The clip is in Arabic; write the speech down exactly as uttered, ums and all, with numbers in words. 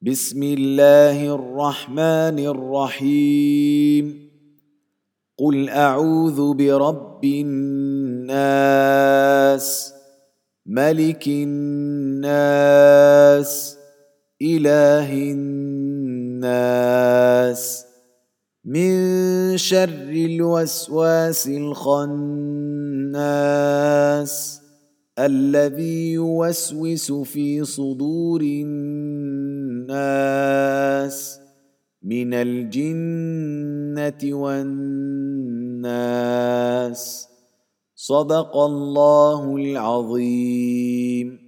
بسم الله الرحمن الرحيم قل أعوذ برب الناس ملك الناس إله الناس من شر الوسواس الخناس الذي يوسوس في صدور الناس من الجنة والناس. صدق الله العظيم.